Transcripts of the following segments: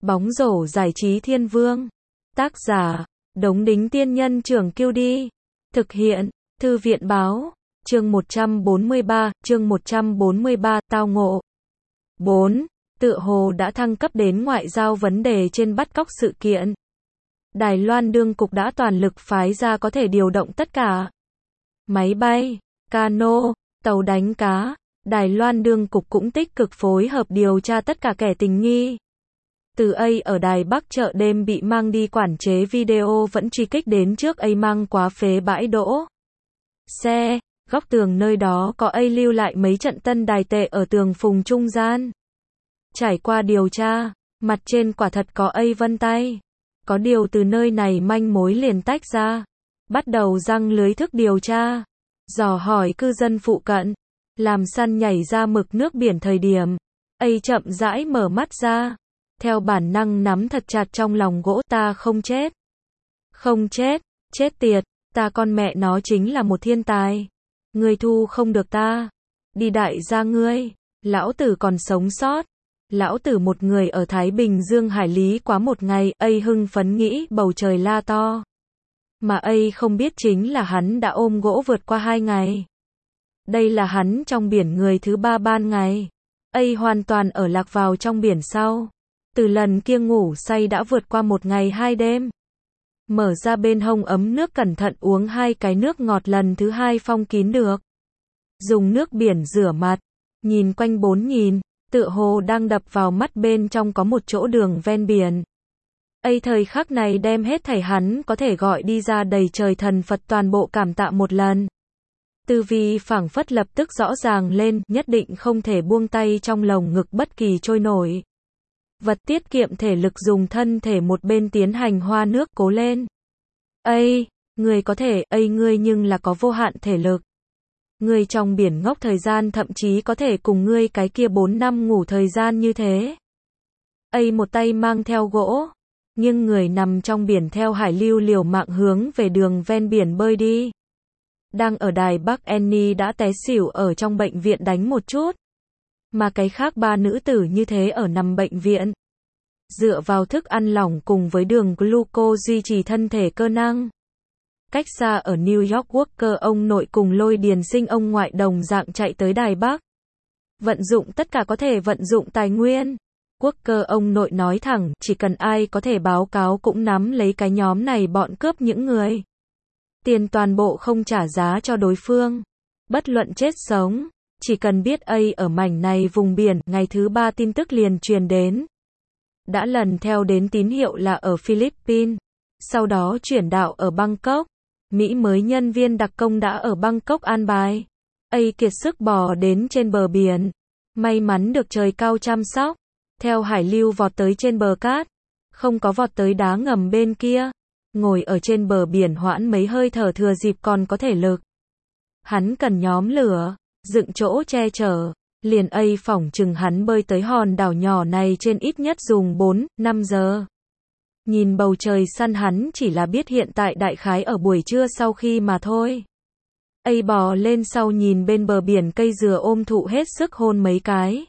Bóng rổ giải trí thiên vương. Tác giả, Đống Đính Tiên Nhân Trưởng Kiêu Đi. Thực hiện, Thư viện Báo. Chương 143, tao ngộ. 4. Tựa hồ đã thăng cấp đến ngoại giao vấn đề trên bắt cóc sự kiện. Đài Loan đương cục đã toàn lực phái ra có thể điều động tất cả máy bay, cano, tàu đánh cá. Đài Loan đương cục cũng tích cực phối hợp điều tra tất cả kẻ tình nghi. Từ A ở Đài Bắc chợ đêm bị mang đi quản chế video vẫn truy kích đến trước A mang quá phế bãi đỗ xe, góc tường nơi đó có A lưu lại mấy trận tân đài tệ ở tường phùng trung gian. Trải qua điều tra, mặt trên quả thật có A vân tay. Có điều từ nơi này manh mối liền tách ra. Bắt đầu răng lưới thức điều tra. Dò hỏi cư dân phụ cận. Làm săn nhảy ra mực nước biển thời điểm. A chậm rãi mở mắt ra. Theo bản năng nắm thật chặt trong lòng gỗ, ta không chết. Không chết, chết tiệt, ta con mẹ nó chính là một thiên tài. Ngươi thu không được ta. Đi đại gia ngươi, lão tử còn sống sót. Lão tử một người ở Thái Bình Dương hải lý quá một ngày, A hưng phấn nghĩ bầu trời la to. Mà A không biết chính là hắn đã ôm gỗ vượt qua 2 ngày. Đây là hắn trong biển người thứ 3 ban ngày. A hoàn toàn ở lạc vào trong biển sau. Từ lần kia ngủ say đã vượt qua 1 ngày 2 đêm. Mở ra bên hông ấm nước cẩn thận uống 2 cái nước ngọt lần thứ 2 phong kín được. Dùng nước biển rửa mặt. Nhìn quanh 4 nhìn. Tựa hồ đang đập vào mắt bên trong có một chỗ đường ven biển. A thời khắc này đem hết thảy hắn có thể gọi đi ra đầy trời thần Phật toàn bộ cảm tạ một lần. Tư vi phảng phất lập tức rõ ràng lên, nhất định không thể buông tay trong lồng ngực bất kỳ trôi nổi. Vật tiết kiệm thể lực dùng thân thể một bên tiến hành hoa nước cố lên. A, người có thể, A ngươi nhưng là có vô hạn thể lực. Ngươi trong biển ngốc thời gian thậm chí có thể cùng ngươi cái kia 4 năm ngủ thời gian như thế. A một tay mang theo gỗ, nhưng người nằm trong biển theo hải lưu liều mạng hướng về đường ven biển bơi đi. Đang ở Đài Bắc Annie đã té xỉu ở trong bệnh viện đánh một chút. Mà cái khác 3 nữ tử như thế ở nằm bệnh viện. Dựa vào thức ăn lỏng cùng với đường gluco duy trì thân thể cơ năng. Cách xa ở New York Walker ông nội cùng Lôi Điền Sinh ông ngoại đồng dạng chạy tới Đài Bắc. Vận dụng tất cả có thể vận dụng tài nguyên. Walker ông nội nói thẳng, chỉ cần ai có thể báo cáo cũng nắm lấy cái nhóm này bọn cướp những người. Tiền toàn bộ không trả giá cho đối phương. Bất luận chết sống. Chỉ cần biết A ở mảnh này vùng biển, ngày thứ 3 tin tức liền truyền đến. Đã lần theo đến tín hiệu là ở Philippines. Sau đó chuyển đạo ở Bangkok. Mỹ mới nhân viên đặc công đã ở Bangkok an bài. A kiệt sức bò đến trên bờ biển. May mắn được trời cao chăm sóc. Theo hải lưu vọt tới trên bờ cát. Không có vọt tới đá ngầm bên kia. Ngồi ở trên bờ biển hoãn mấy hơi thở thừa dịp còn có thể lực. Hắn cần nhóm lửa. Dựng chỗ che chở, liền A phỏng chừng hắn bơi tới hòn đảo nhỏ này trên ít nhất dùng 4-5 giờ. Nhìn bầu trời săn hắn chỉ là biết hiện tại đại khái ở buổi trưa sau khi mà thôi. A bò lên sau nhìn bên bờ biển cây dừa ôm thụ hết sức hôn mấy cái.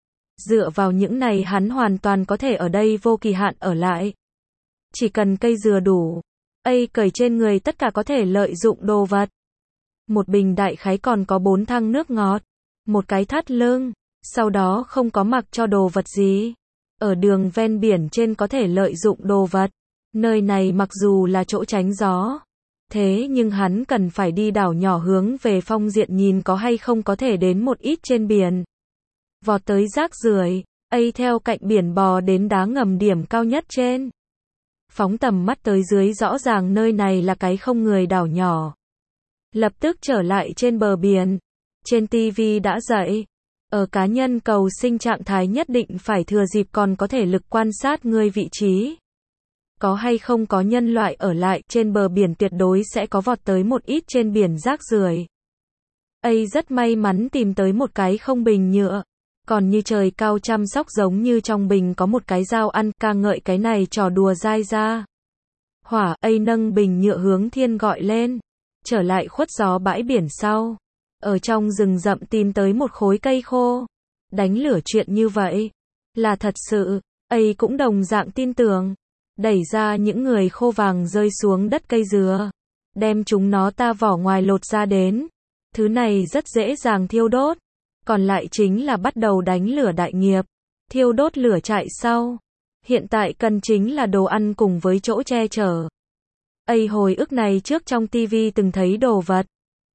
Dựa vào những này hắn hoàn toàn có thể ở đây vô kỳ hạn ở lại. Chỉ cần cây dừa đủ. A cởi trên người tất cả có thể lợi dụng đồ vật. Một bình đại khái còn có 4 thăng nước ngọt. Một cái thắt lưng. Sau đó không có mặc cho đồ vật gì. Ở đường ven biển trên có thể lợi dụng đồ vật. Nơi này mặc dù là chỗ tránh gió. Thế nhưng hắn cần phải đi đảo nhỏ hướng về phong diện nhìn có hay không có thể đến một ít trên biển. Vọt tới rác rưởi. A theo cạnh biển bò đến đá ngầm điểm cao nhất trên. Phóng tầm mắt tới dưới rõ ràng nơi này là cái không người đảo nhỏ. Lập tức trở lại trên bờ biển. Trên TV đã dạy. Ở cá nhân cầu sinh trạng thái nhất định phải thừa dịp còn có thể lực quan sát người vị trí. Có hay không có nhân loại ở lại trên bờ biển tuyệt đối sẽ có vọt tới một ít trên biển rác rưởi. A rất may mắn tìm tới một cái không bình nhựa. Còn như trời cao chăm sóc giống như trong bình có một cái dao ăn, ca ngợi cái này trò đùa dai ra. Hỏa. A nâng bình nhựa hướng thiên gọi lên. Trở lại khuất gió bãi biển sau. Ở trong rừng rậm tìm tới một khối cây khô. Đánh lửa chuyện như vậy. Là thật sự. ấy cũng đồng dạng tin tưởng. Đẩy ra những người khô vàng rơi xuống đất cây dừa. Đem chúng nó ta vỏ ngoài lột ra đến. Thứ này rất dễ dàng thiêu đốt. Còn lại chính là bắt đầu đánh lửa đại nghiệp. Thiêu đốt lửa trại sau. Hiện tại cần chính là đồ ăn cùng với chỗ che chở. Ấy hồi ức này trước trong tivi từng thấy đồ vật.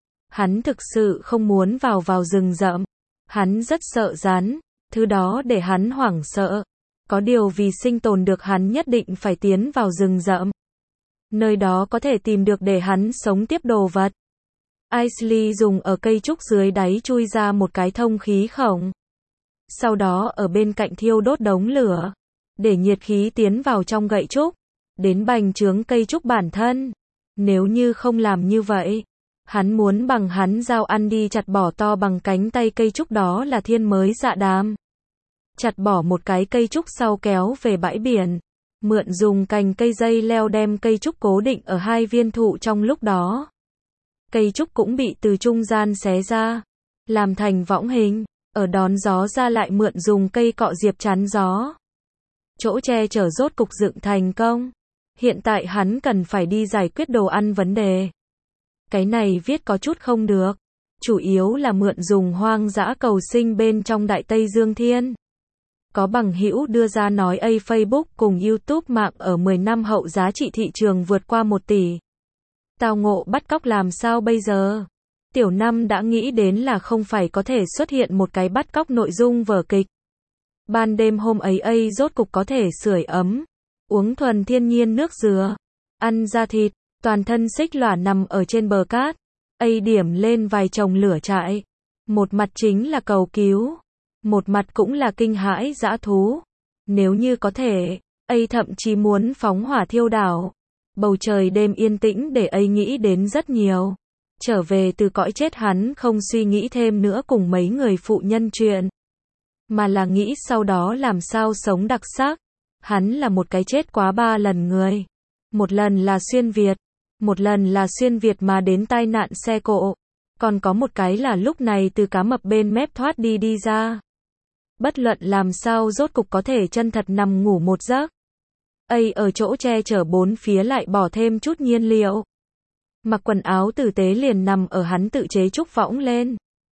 Hắn thực sự không muốn vào rừng rậm. Hắn rất sợ rắn. Thứ đó để hắn hoảng sợ. Có điều vì sinh tồn được hắn nhất định phải tiến vào rừng rậm. Nơi đó có thể tìm được để hắn sống tiếp đồ vật. Aisley dùng ở cây trúc dưới đáy chui ra một cái thông khí khổng. Sau đó ở bên cạnh thiêu đốt đống lửa. Để nhiệt khí tiến vào trong gậy trúc. Đến bành trướng cây trúc bản thân. Nếu như không làm như vậy. Hắn muốn bằng hắn dao ăn đi chặt bỏ to bằng cánh tay cây trúc đó là thiên mới dạ đàm. Chặt bỏ một cái cây trúc sau kéo về bãi biển. Mượn dùng cành cây dây leo đem cây trúc cố định ở hai viên thụ trong lúc đó. Cây trúc cũng bị từ trung gian xé ra. Làm thành võng hình. Ở đón gió ra lại mượn dùng cây cọ diệp chắn gió. Chỗ che chở rốt cục dựng thành công. Hiện tại hắn cần phải đi giải quyết đồ ăn vấn đề. Cái này viết có chút không được. Chủ yếu là mượn dùng hoang dã cầu sinh bên trong Đại Tây Dương Thiên. Có bằng hữu đưa ra nói Facebook cùng YouTube mạng ở 10 năm hậu giá trị thị trường vượt qua 1 tỷ. Tao ngộ bắt cóc làm sao bây giờ? Tiểu Năm đã nghĩ đến là không phải có thể xuất hiện một cái bắt cóc nội dung vở kịch. Ban đêm hôm ấy rốt cục có thể sưởi ấm, uống thuần thiên nhiên nước dừa, ăn da thịt, toàn thân xích lỏa nằm ở trên bờ cát. Điểm lên vài chồng lửa trại. Một mặt chính là cầu cứu. Một mặt cũng là kinh hãi dã thú. Nếu như có thể, thậm chí muốn phóng hỏa thiêu đảo. Bầu trời đêm yên tĩnh để nghĩ đến rất nhiều. Trở về từ cõi chết hắn không suy nghĩ thêm nữa cùng mấy người phụ nhân chuyện. Mà là nghĩ sau đó làm sao sống đặc sắc. Hắn là một cái chết quá 3 lần người. Một lần là xuyên Việt. Một lần là xuyên Việt mà đến tai nạn xe cộ. Còn có một cái là lúc này từ cá mập bên mép thoát đi ra. Bất luận làm sao rốt cục có thể chân thật nằm ngủ một giấc. Ở chỗ che chở bốn phía lại bỏ thêm chút nhiên liệu. Mặc quần áo tử tế liền nằm ở hắn tự chế trúc võng lên.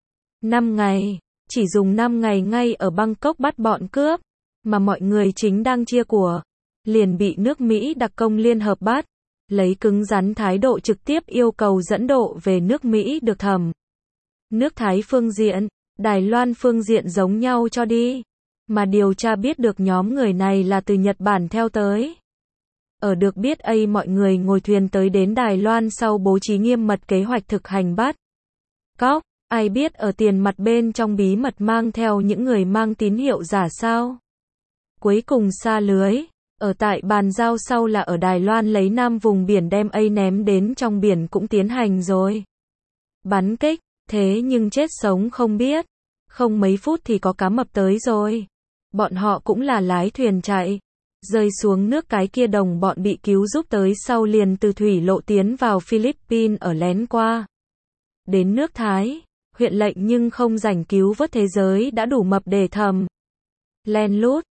5 ngày. Chỉ dùng 5 ngày ngay ở Bangkok bắt bọn cướp. Mà mọi người chính đang chia của. Liền bị nước Mỹ đặc công liên hợp bắt. Lấy cứng rắn thái độ trực tiếp yêu cầu dẫn độ về nước Mỹ được thẩm. Nước Thái phương diện, Đài Loan phương diện giống nhau cho đi. Mà điều tra biết được nhóm người này là từ Nhật Bản theo tới. Ở được biết mọi người ngồi thuyền tới đến Đài Loan sau bố trí nghiêm mật kế hoạch thực hành bắt cóc. Ai biết ở tiền mặt bên trong bí mật mang theo những người mang tín hiệu giả sao. Cuối cùng sa lưới. Ở tại bàn giao sau là ở Đài Loan lấy nam vùng biển đem ném đến trong biển cũng tiến hành rồi. Bắn kích, thế nhưng chết sống không biết. Không mấy phút thì có cá mập tới rồi. Bọn họ cũng là lái thuyền chạy. Rơi xuống nước cái kia đồng bọn bị cứu giúp tới sau liền từ thủy lộ tiến vào Philippines ở lén qua. Đến nước Thái, huyện lệnh nhưng không rảnh cứu vớt thế giới đã đủ mập để thầm. Len lút.